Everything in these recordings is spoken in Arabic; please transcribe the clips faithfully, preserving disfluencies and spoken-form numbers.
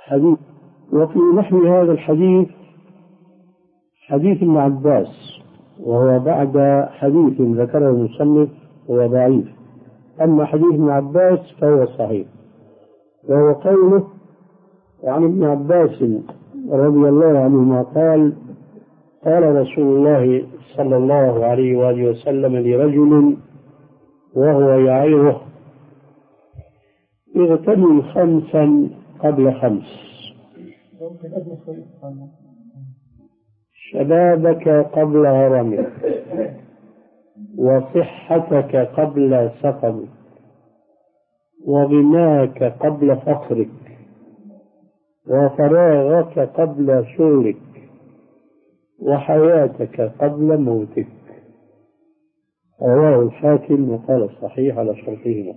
حديث. وفي نحو هذا الحديث حديث ابن عباس، وهو بعد حديث ذكره المصنف هو ضعيف، أما حديث ابن عباس فهو صحيح، وهو قوله عن ابن عباس رضي الله عنهما قال: قال رسول الله صلى الله عليه وآله وسلم لرجل وهو يعظه: اغتنم خمسا قبل خمس، شبابك قبل هرمك، وصحتك قبل سقمك، وغناك قبل فقرك، وفراغك قبل شغلك، وحياتك قبل موتك. رواه الحاكم وقال الصحيح على شرطهما.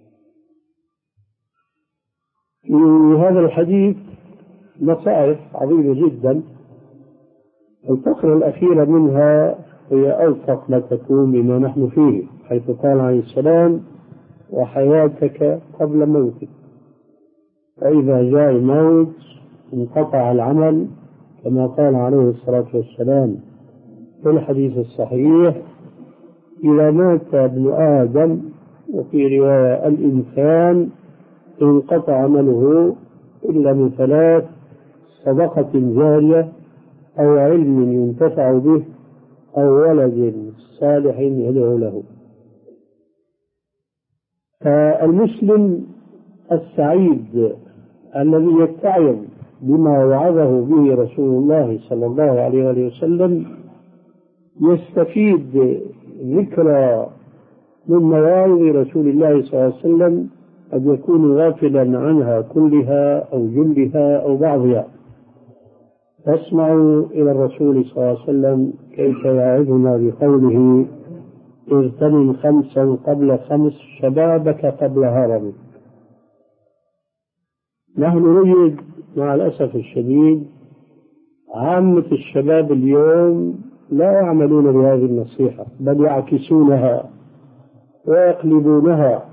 في هذا الحديث نصائح عظيمة جدا، الفقرة الأخيرة منها هي ألصق ما تكون بما نحن فيه، حيث قال عليه السلام: وحياتك قبل موتك، فإذا جاء الموت انقطع العمل، كما قال عليه الصلاة والسلام في الحديث الصحيح: إذا مات ابن آدم، وفي رواية الإنسان، انقطع عمله إلا من ثلاث: صدقة جارية، أو علم ينتفع به، أو ولد صالح يدعو له. فالمسلم السعيد الذي يتعظ بما وعظه به رسول الله صلى الله عليه وسلم يستفيد ذكرى من مواعظ رسول الله صلى الله عليه وسلم قد يكون غافلا عنها كلها أو جلها أو بعضها. فاسمعوا إلى الرسول صلى الله عليه وسلم كيف يعظنا بقوله: اغتنم خمسا قبل خمس، شبابك قبل هرمك. نحن نجد مع الأسف الشديد عامة الشباب اليوم لا يعملون بهذه النصيحة، بل يعكسونها ويقلبونها.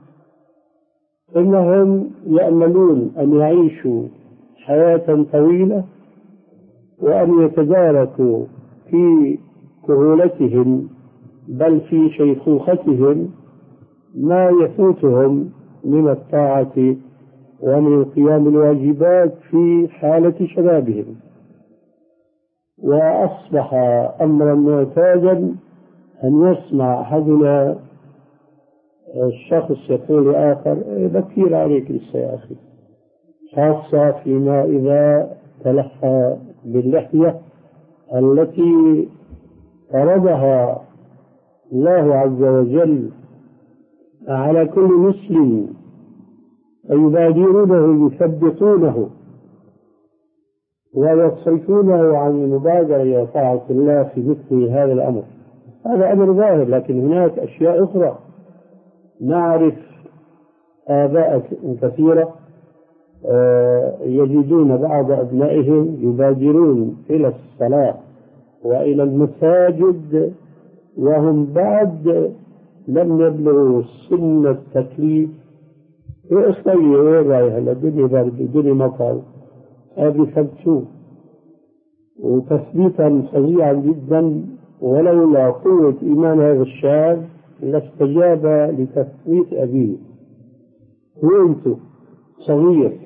إنهم يأملون أن يعيشوا حياة طويلة، وأن يتداركوا في كهولتهم بل في شيخوختهم ما يفوتهم من الطاعة ومن قيام الواجبات في حالة شبابهم. وأصبح أمرا معتادا أن يسمع أحدنا الشخص يقول لآخر: بكير عليك لسه يا أخي، خاصة فيما إذا تلحى باللحية التي فرضها الله عز وجل على كل مسلم، فيبادرونه يثبتونه ويصرفونه عن المبادرة إلى طاعة الله في مثل هذا الأمر. هذا أمر ظاهر، لكن هناك أشياء أخرى. نعرف آباء كثيرة يجدون بعض أبنائهم يبادرون إلى الصلاة وإلى المساجد وهم بعد لم يبلغوا سن التكليف. يصلي ويرايها الدنيا برد الدنيا مطر، هذا يثبتوه وتثبيتا فظيعا جدا. ولولا قوة إيمان هذا الشاب لاستجاب لتثبيت أبيه وأنت صغير.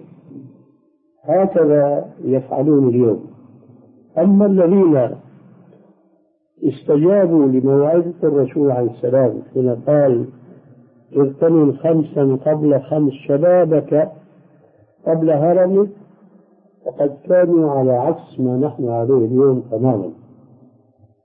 هكذا يفعلون اليوم. أما الذين استجابوا لموعظة الرسول عليه السلام حين قال: اغتنم خمسا قبل خمس، شبابك قبل هرمك، فقد كانوا على عكس ما نحن عليه اليوم تماما.